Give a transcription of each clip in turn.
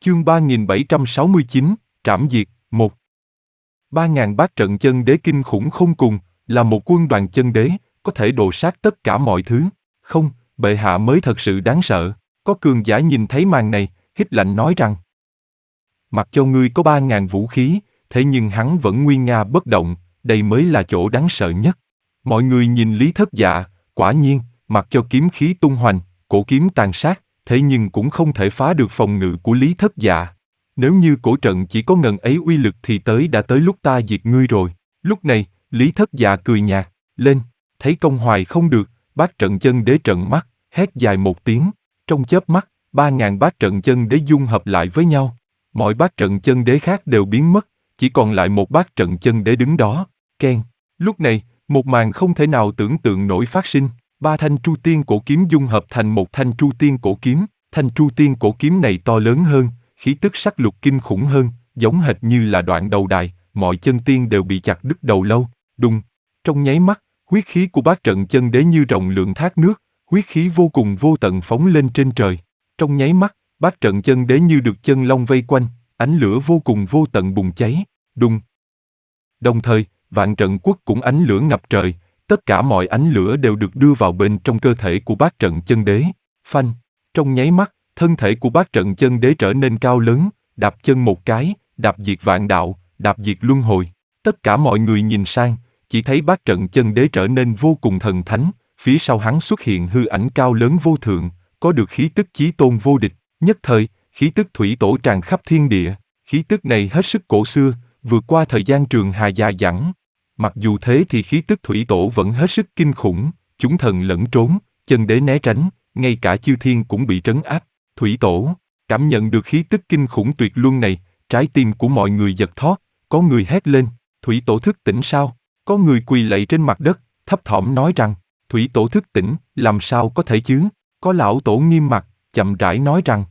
Chương 3769, Trảm diệt, 1. 3.000 bát trận chân đế kinh khủng khôn cùng, là một quân đoàn chân đế, có thể đồ sát tất cả mọi thứ. Không, bệ hạ mới thật sự đáng sợ. Có cường giả nhìn thấy màn này, hít lạnh nói rằng: mặc cho ngươi có 3.000 vũ khí, thế nhưng hắn vẫn nguy nga bất động, đây mới là chỗ đáng sợ nhất. Mọi người nhìn Lý Thất Dạ, quả nhiên, mặc cho kiếm khí tung hoành, cổ kiếm tàn sát, thế nhưng cũng không thể phá được phòng ngự của Lý Thất Dạ. Nếu như cổ trận chỉ có ngần ấy uy lực thì đã tới lúc ta diệt ngươi rồi. Lúc này, Lý Thất Dạ cười nhạt, lên, thấy công hoài không được, bát trận chân đế trợn mắt, hét dài một tiếng. Trong chớp mắt, 3.000 bát trận chân đế dung hợp lại với nhau. Mọi bát trận chân đế khác đều biến mất, chỉ còn lại một bát trận chân đế đứng đó. Keng. Lúc này, một màn không thể nào tưởng tượng nổi phát sinh. 3 thanh tru tiên cổ kiếm dung hợp thành một thanh tru tiên cổ kiếm. Thanh tru tiên cổ kiếm này to lớn hơn, khí tức sắc lục kinh khủng hơn, giống hệt như là đoạn đầu đài, mọi chân tiên đều bị chặt đứt đầu lâu. Đùng. Trong nháy mắt, huyết khí của bát trận chân đế như rộng lượng thác nước, huyết khí vô cùng vô tận phóng lên trên trời. Trong nháy mắt, bát trận chân đế như được chân long vây quanh, ánh lửa vô cùng vô tận bùng cháy. Đùng. Đồng thời, vạn trận quốc cũng ánh lửa ngập trời, tất cả mọi ánh lửa đều được đưa vào bên trong cơ thể của bát trận chân đế. Phanh. Trong nháy mắt, thân thể của bát trận chân đế trở nên cao lớn, đạp chân một cái, đạp diệt vạn đạo, đạp diệt luân hồi. Tất cả mọi người nhìn sang, chỉ thấy bát trận chân đế trở nên vô cùng thần thánh, phía sau hắn xuất hiện hư ảnh cao lớn vô thượng, có được khí tức chí tôn vô địch. Nhất thời, khí tức thủy tổ tràn khắp thiên địa, khí tức này hết sức cổ xưa, vượt qua thời gian trường hà dài dẳng. Mặc dù thế thì khí tức thủy tổ vẫn hết sức kinh khủng, chúng thần lẫn trốn, chân đế né tránh, ngay cả chư thiên cũng bị trấn áp. Thủy tổ, cảm nhận được khí tức kinh khủng tuyệt luân này, trái tim của mọi người giật thót, có người hét lên, thủy tổ thức tỉnh sao? Có người quỳ lạy trên mặt đất, thấp thỏm nói rằng, thủy tổ thức tỉnh, làm sao có thể chứ? Có lão tổ nghiêm mặt, chậm rãi nói rằng,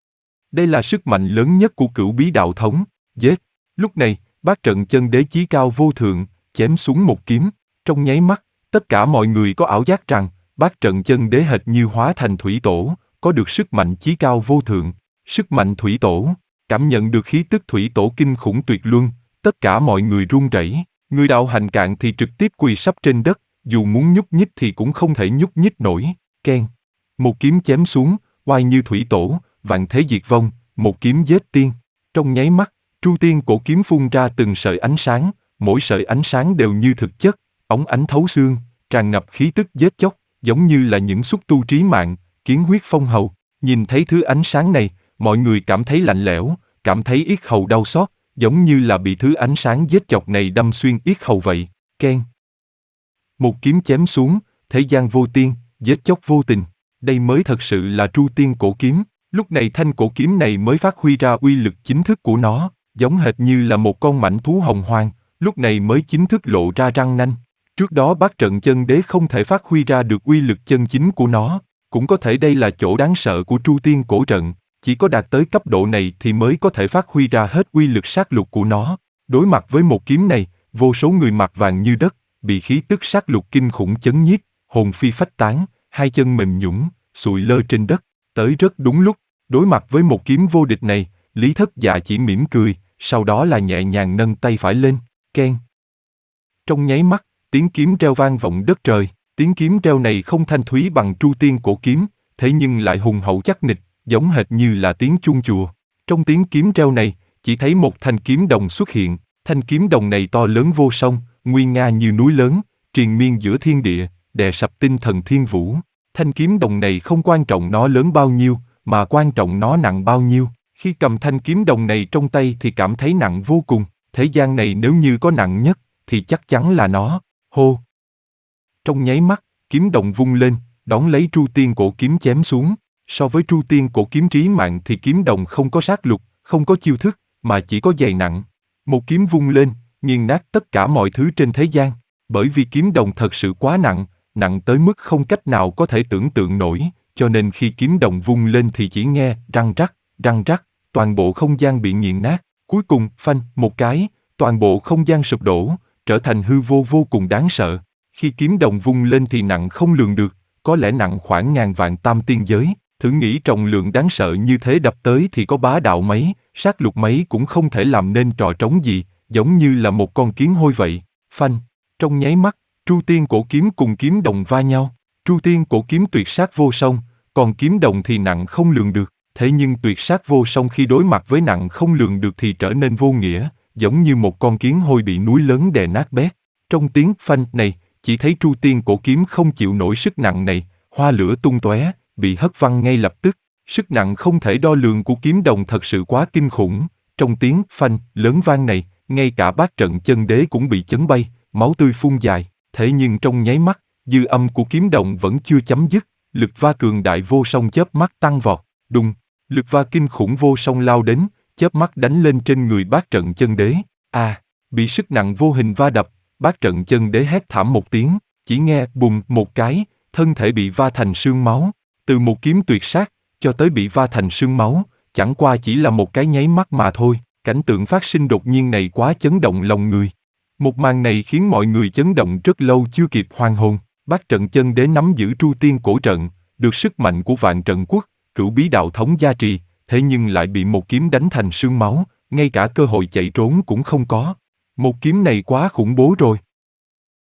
đây là sức mạnh lớn nhất của Cửu Bí Đạo Thống. Giết. Lúc này, bát trận chân đế chí cao vô thượng, chém xuống một kiếm. Trong nháy mắt, tất cả mọi người có ảo giác rằng, bát trận chân đế hệt như hóa thành thủy tổ, có được sức mạnh chí cao vô thượng. Sức mạnh thủy tổ, cảm nhận được khí tức thủy tổ kinh khủng tuyệt luân, tất cả mọi người run rẩy. Người đạo hành cạn thì trực tiếp quỳ sấp trên đất, dù muốn nhúc nhích thì cũng không thể nhúc nhích nổi. Keng. Một kiếm chém xuống, oai như thủy tổ, vạn thế diệt vong, một kiếm giết tiên. Trong nháy mắt, tru tiên cổ kiếm phun ra từng sợi ánh sáng, mỗi sợi ánh sáng đều như thực chất, óng ánh thấu xương, tràn ngập khí tức giết chóc, giống như là những xúc tu trí mạng, kiến huyết phong hầu. Nhìn thấy thứ ánh sáng này, mọi người cảm thấy lạnh lẽo, cảm thấy yết hầu đau xót, giống như là bị thứ ánh sáng giết chóc này đâm xuyên yết hầu vậy. Keng. Một kiếm chém xuống, thế gian vô tiên, giết chóc vô tình. Đây mới thật sự là tru tiên cổ kiếm. Lúc này thanh cổ kiếm này mới phát huy ra uy lực chính thức của nó, giống hệt như là một con mãnh thú hồng hoang, lúc này mới chính thức lộ ra răng nanh. Trước đó bát trận chân đế không thể phát huy ra được uy lực chân chính của nó, cũng có thể đây là chỗ đáng sợ của tru tiên cổ trận, chỉ có đạt tới cấp độ này thì mới có thể phát huy ra hết uy lực sát lục của nó. Đối mặt với một kiếm này, vô số người mặt vàng như đất, bị khí tức sát lục kinh khủng chấn nhiếp, hồn phi phách tán, hai chân mềm nhũn, sụi lơ trên đất. Tới rất đúng lúc, đối mặt với một kiếm vô địch này, Lý Thất Dạ chỉ mỉm cười, sau đó là nhẹ nhàng nâng tay phải lên, keng. Trong nháy mắt, tiếng kiếm reo vang vọng đất trời, tiếng kiếm reo này không thanh thúy bằng tru tiên cổ kiếm, thế nhưng lại hùng hậu chắc nịch, giống hệt như là tiếng chuông chùa. Trong tiếng kiếm reo này, chỉ thấy một thanh kiếm đồng xuất hiện, thanh kiếm đồng này to lớn vô song, nguy nga như núi lớn, triền miên giữa thiên địa, đè sập tinh thần thiên vũ. Thanh kiếm đồng này không quan trọng nó lớn bao nhiêu, mà quan trọng nó nặng bao nhiêu. Khi cầm thanh kiếm đồng này trong tay thì cảm thấy nặng vô cùng. Thế gian này nếu như có nặng nhất, thì chắc chắn là nó. Hô! Trong nháy mắt, kiếm đồng vung lên, đón lấy tru tiên cổ kiếm chém xuống. So với tru tiên cổ kiếm trí mạng thì kiếm đồng không có sát lục, không có chiêu thức, mà chỉ có dày nặng. Một kiếm vung lên, nghiền nát tất cả mọi thứ trên thế gian. Bởi vì kiếm đồng thật sự quá nặng, nặng tới mức không cách nào có thể tưởng tượng nổi, cho nên khi kiếm đồng vung lên thì chỉ nghe răng rắc, toàn bộ không gian bị nghiền nát. Cuối cùng, phanh một cái, toàn bộ không gian sụp đổ, trở thành hư vô vô cùng đáng sợ. Khi kiếm đồng vung lên thì nặng không lường được, có lẽ nặng khoảng ngàn vạn tam tiên giới. Thử nghĩ trọng lượng đáng sợ như thế đập tới thì có bá đạo mấy, sát lục mấy cũng không thể làm nên trò trống gì, giống như là một con kiến hôi vậy. Phanh, trong nháy mắt, Tru Tiên Cổ Kiếm cùng kiếm đồng va nhau. Tru Tiên Cổ Kiếm tuyệt sát vô song, còn kiếm đồng thì nặng không lường được. Thế nhưng tuyệt sát vô song khi đối mặt với nặng không lường được thì trở nên vô nghĩa, giống như một con kiến hôi bị núi lớn đè nát bét. Trong tiếng phanh này, chỉ thấy Tru Tiên Cổ Kiếm không chịu nổi sức nặng này, hoa lửa tung tóe, bị hất văng ngay lập tức. Sức nặng không thể đo lường của kiếm đồng thật sự quá kinh khủng. Trong tiếng phanh lớn vang này, ngay cả bát trận chân đế cũng bị chấn bay, máu tươi phun dài. Thế nhưng trong nháy mắt, dư âm của kiếm đồng vẫn chưa chấm dứt, lực va cường đại vô song chớp mắt tăng vọt. Đùng, lực va kinh khủng vô song lao đến, chớp mắt đánh lên trên người bát trận chân đế. Bị sức nặng vô hình va đập, bát trận chân đế hét thảm một tiếng, chỉ nghe bùng một cái, thân thể bị va thành sương máu. Từ một kiếm tuyệt sát, cho tới bị va thành sương máu, chẳng qua chỉ là một cái nháy mắt mà thôi. Cảnh tượng phát sinh đột nhiên này quá chấn động lòng người. Một màn này khiến mọi người chấn động rất lâu chưa kịp hoàn hồn. Bát trận chân đế nắm giữ Tru Tiên Cổ Trận, được sức mạnh của Vạn Trận Quốc, Cửu Bí Đạo Thống gia trì, thế nhưng lại bị một kiếm đánh thành sương máu, ngay cả cơ hội chạy trốn cũng không có. Một kiếm này quá khủng bố rồi.